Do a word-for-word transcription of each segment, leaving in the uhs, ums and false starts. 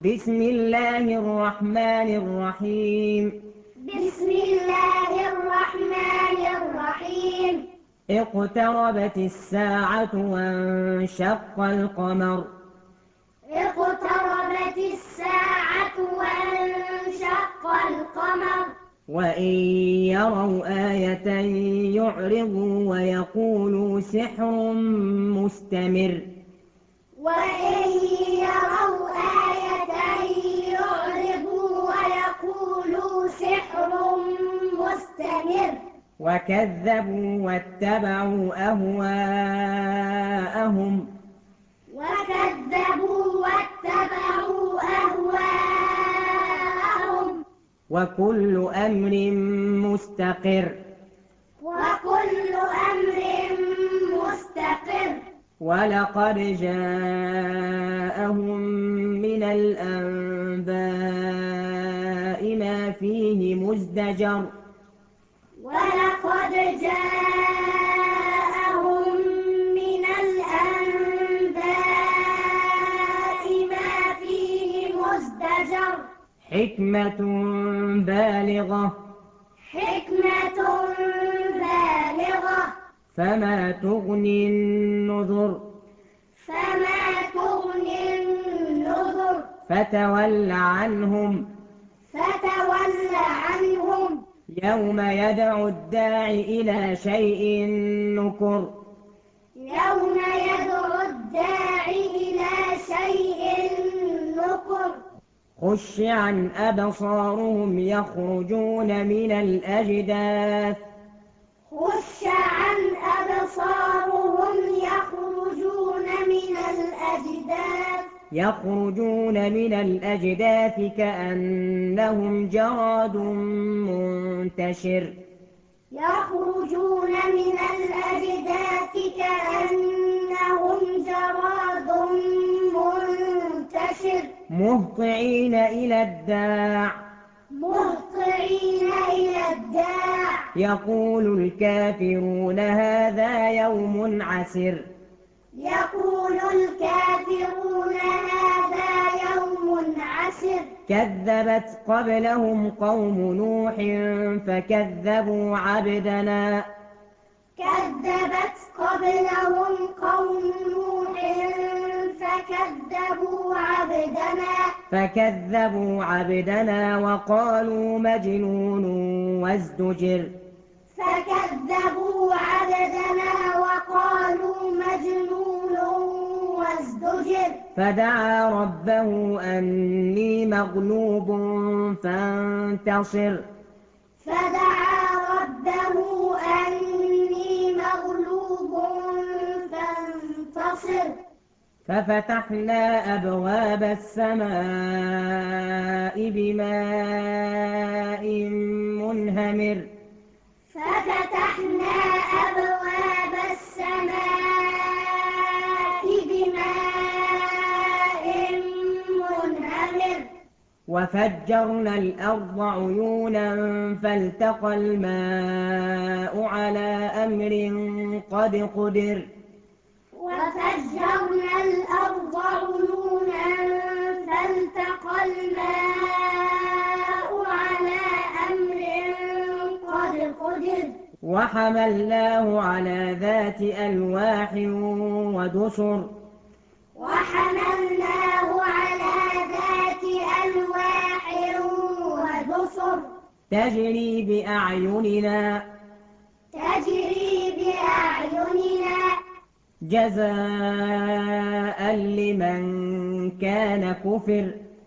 بسم الله الرحمن الرحيم بسم الله الرحمن الرحيم اقتربت الساعة وانشق القمر اقتربت الساعة وانشق القمر وإن يروا آية يعرضوا ويقولوا سحر مستمر وإن يروا آية يعرضوا ويقولوا سحر مستمر وكذبوا واتبعوا أهواءهم وكذبوا واتبعوا أهواءهم وكل أمر مستقر وكل أمر مستقر ولقد جاءهم من الأنباء ما فيه مزدجر ولقد جاءهم من الأنباء ما فيه مزدجر حكمة بالغة حكمة بالغة فما تغني النذر فما تغني النذر فتول عنهم فتول عنهم يوم يدعو الداع إلى شيء نكر يوم يدعو الداعي إلى شيء نكر خش عن أبصارهم يخرجون من الأجداث خش عن أبصارهم يخرجون من الأجداث يخرجون من الأجداث كأنهم جراد منتشر يخرجون من الأجداث كأنهم جراد منتشر مهطعين إلى الداع مهطعين إلى الداع يقول الكافرون هذا يوم عسر يقول الكافرون هذا يوم عسر كذبت قبلهم قوم نوح فكذبوا عبدنا كذبت قبلهم قوم نوح فكذبوا عبدنا فكذبوا عبدنا وقالوا مجنون وازدجر فكذبوا عبدنا وقالوا مجنون وازدجر فدعا ربه أني مغلوب فانتصر فدعا ربه أني مغلوب فانتصر ففتحنا أبواب السماء بماء منهمر ففتحنا أبواب السماء بماء منهمر وفجرنا الأرض عيونا فالتقى الماء على أمر قد قدر وفجرنا الأرض عيونا فالتقى الماء على أمر قد قدر وحملناه على ذات ألواح ودسر وحملناه على ذات ألواح ودسر تجري بأعيننا تجري بأعيننا جزاء لمن كان كفر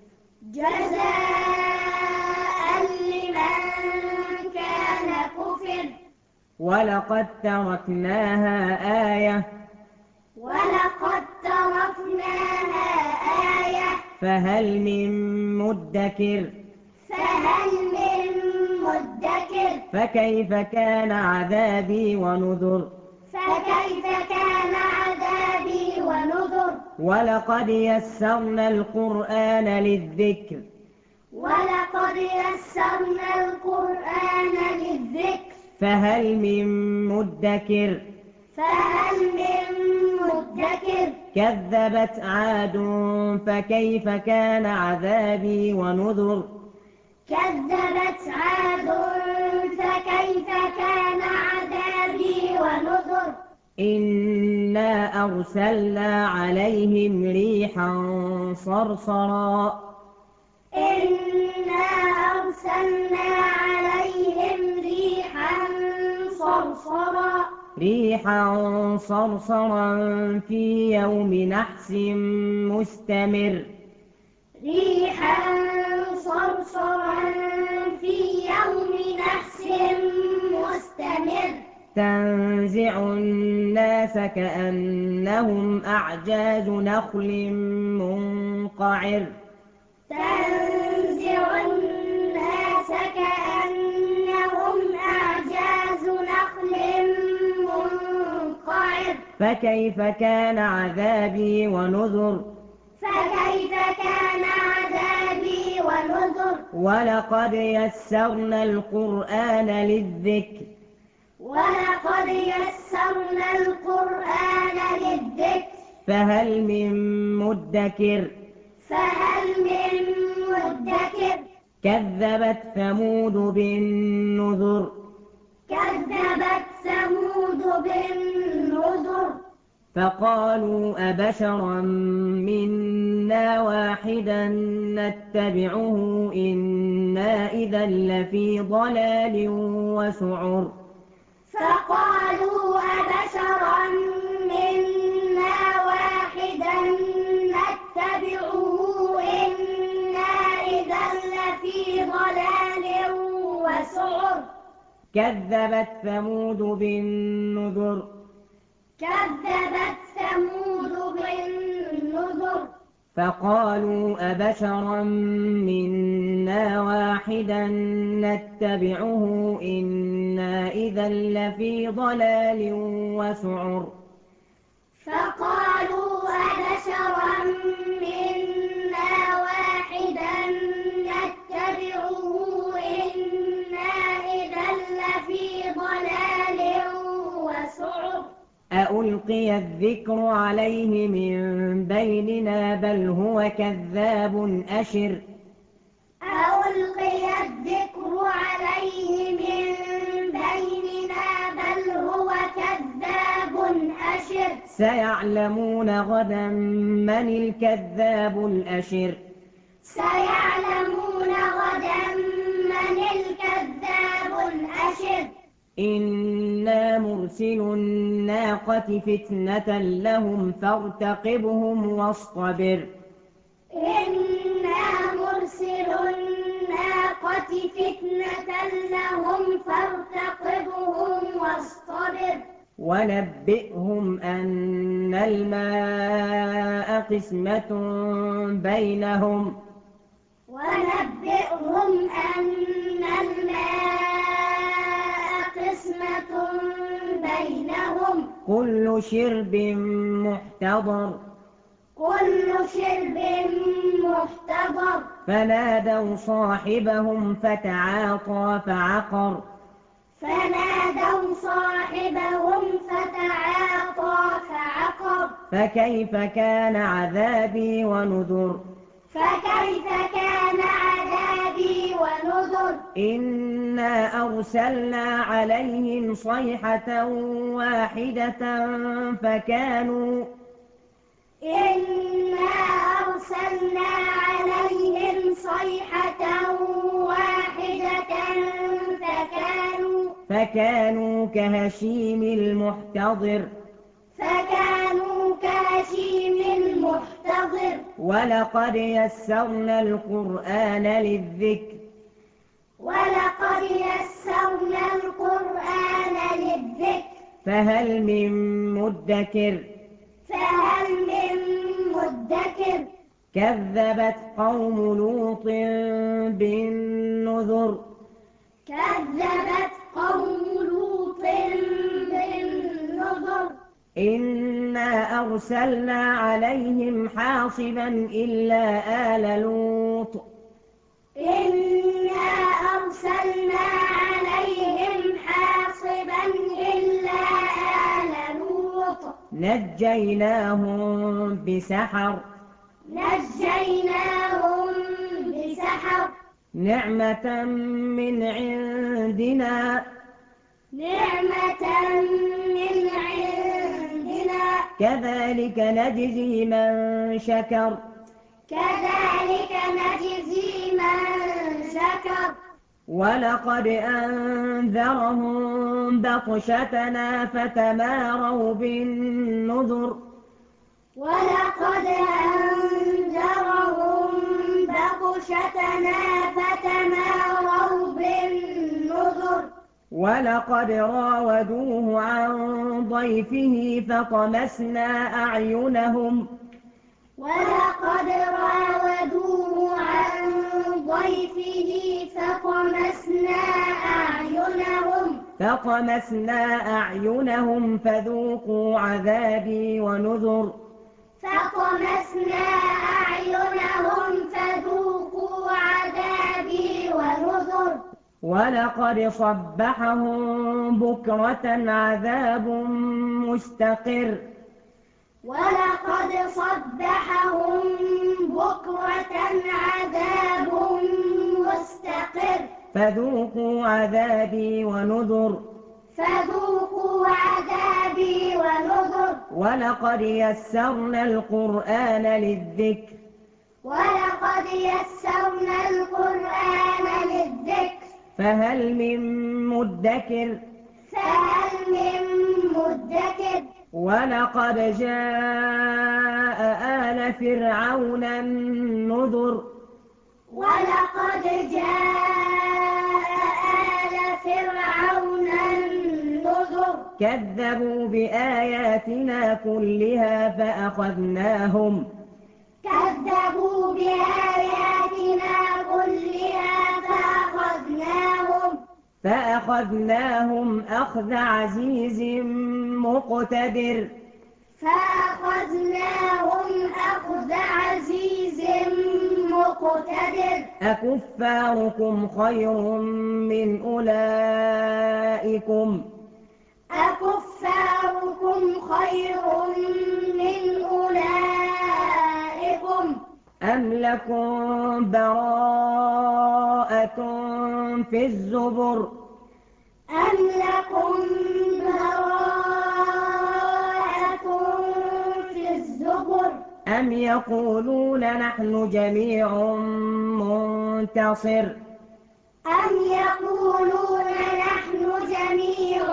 جزاء لمن كان كفر ولقد تركناها آية ولقد تركناها آية فهل من مدكر فهل من مدكر فكيف كان عذابي ونذر فكيف كان عذابي ونذر ولقد يسرنا القرآن للذكر ولقد يسرنا القرآن للذكر فهل من مدكر فهل من مدكر مدكر كذبت عاد فكيف كان عذابي ونذر كذبت عاد فكيف كان عذابي ونذر إنا أرسلنا عليهم ريحا صرصرا إنا أرسلنا عليهم ريحا صرصرا ريحا صرصرا في يوم نحس مستمر ريحا صرصرا في يوم نحس مستمر تنزع الناس كأنهم أعجاز نخل منقعر تنزع الناس كأنهم أعجاز نخل منقعر فكيف كان عذابي ونذر فكيف كان عذابي ونذر ولقد يسرنا القرآن للذكر ولقد يسرنا القرآن للذكر فهل من مدكر فهل من مدكر كذبت ثمود بالنذر كذبت ثمود بالنذر فقالوا أبشرا منا واحدا نتبعه إنا إذا لفي ضلال وسعر فقالوا أبشرا منا واحدا نتبعه إنا إذا لفي ضلال وسعر كذبت ثمود بالنذر كذبت ثمود بالنذر فقالوا أبشرا منا واحدا نتبعه إنا إذا لفي ضلال وسعر فقالوا أبشرا منا واحدا نتبعه إنا إذا لفي ضلال وسعر أألقي الذكر عليه من بيننا بل هو كذاب أشر ألقي الذكر عليه من بيننا بل هو كذاب أشر سيعلمون غدا من الكذاب الأشر سيعلمون غدا من الكذاب الأشر إنا مرسل الناقة فتنة لهم فارتقبهم واصطبر إنا مرسل الناقة فتنة لهم فارتقبهم واصطبر ونبئهم أن الماء قسمة بينهم ونبئهم أن الماء قسمة بينهم كل شرب محتضر كل شرب محتضر فنادوا صاحبهم فتعاطى فعقر فنادوا صاحبهم فتعاطى فعقر فكيف كان عذابي ونذر فكيف كان عذابي ونذر إنا أرسلنا عليهم صيحة واحدة فكانوا إنا أرسلنا عليهم صيحة واحدة فكانوا فكانوا كهشيم المحتضر فكانوا كهشيم المحتضر ولقد يسرنا القرآن للذكر ولقد يسرنا القرآن للذكر فهل من مدكر فهل من مدكر كذبت قوم لوط بالنذر كذبت قوم لوط بالنذر إنا أرسلنا عليهم حاصبا إلا آل لوط إنا أرسلنا عليهم حاصبا إلا آل لوط نجيناهم بسحر نجيناهم بسحر نعمة من عندنا نعمة من عندنا كذلك نجزي من شكر كذلك نجزي من شكر ولقد أنذرهم بطشتنا فتماروا بالنذر ولقد أنذرهم بطشتنا فتماروا بالنذر ولقد راودوه عن ضيفه فطمسنا أعينهم ولقد راودوه عن ضيفه فطمسنا أعينهم فطمسنا أعينهم فذوقوا عذابي ونذر فطمسنا أعينهم فذوقوا عذابي ونذر ولقد صبحهم بكرة عذاب مستقر ولقد صبحهم بكرة عذاب مستقر فذوقوا عذابي ونذر فذوقوا عذابي ونذر ولقد يسرنا القرآن للذكر ولقد يسرنا القرآن للذكر فهل من مدكر فهل من مدكر ولقد جاء آل فرعون النذر ولقد جاء آل فرعون النذر كذبوا بآياتنا كلها فأخذناهم كذبوا بآياتنا كلها فأخذناهم فأخذناهم أخذ عزيز مقتدر فأخذناهم أخذ عزيز مقتدر أكفاركم خير من أولئكم أكفاركم خير من أولئكم أم لكم براءة في الزبر أم لكم براءة في الزبر أم يقولون نحن جميع منتصر أم يقولون نحن جميع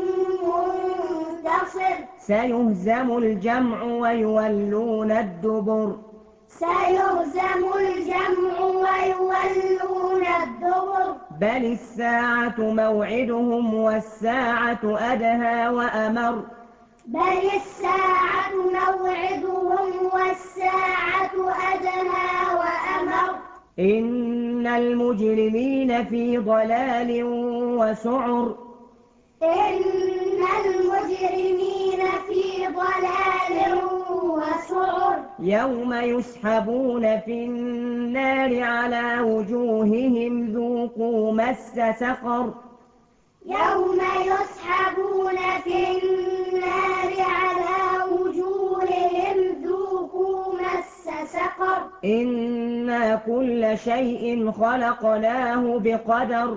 منتصر سيهزم الجمع ويولون الدبر سيهزم الجمع ويولون الدبر بل الساعة موعدهم والساعة أدهى وأمر بل الساعة موعدهم والساعة أدهى وأمر إن المجرمين في ضلال وسعر إن المجرمين في ضلال وسعر يوم يسحبون في النار على وجوههم ذوقوا مس سقر يوم يسحبون في النار على وجوههم ذوقوا مس سقر إنا كل شيء خلقناه بقدر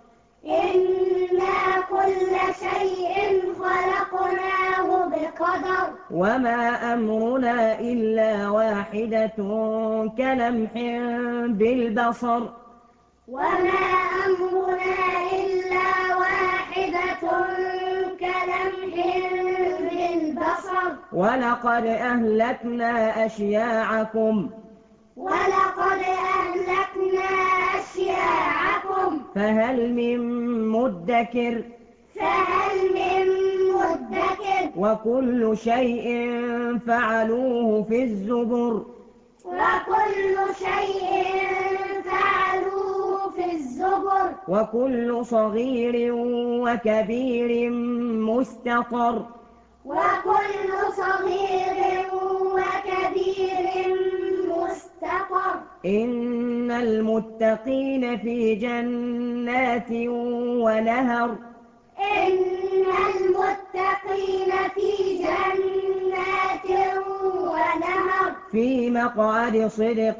إنا كل شيء خلقناه بقدر وما أمرنا إلا واحدة كلمح بالبصر وما أمرنا إلا واحدة كلمح بالبصر ولقد أهلكنا أشياعكم ولقد أهلكنا أشياعكم فهل من مدكر فهل من مدكر وكل شيء فعلوه في الزبر وكل شيء فعلوه في الزبر وكل صغير وكبير مستطر وكل صغير وكبير مستقر إن المتقين في جنات ونهر إن المتقين في جنات ونهر في مقعد صدق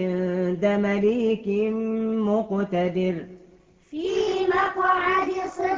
عند مليك مقتدر في مقعد صدق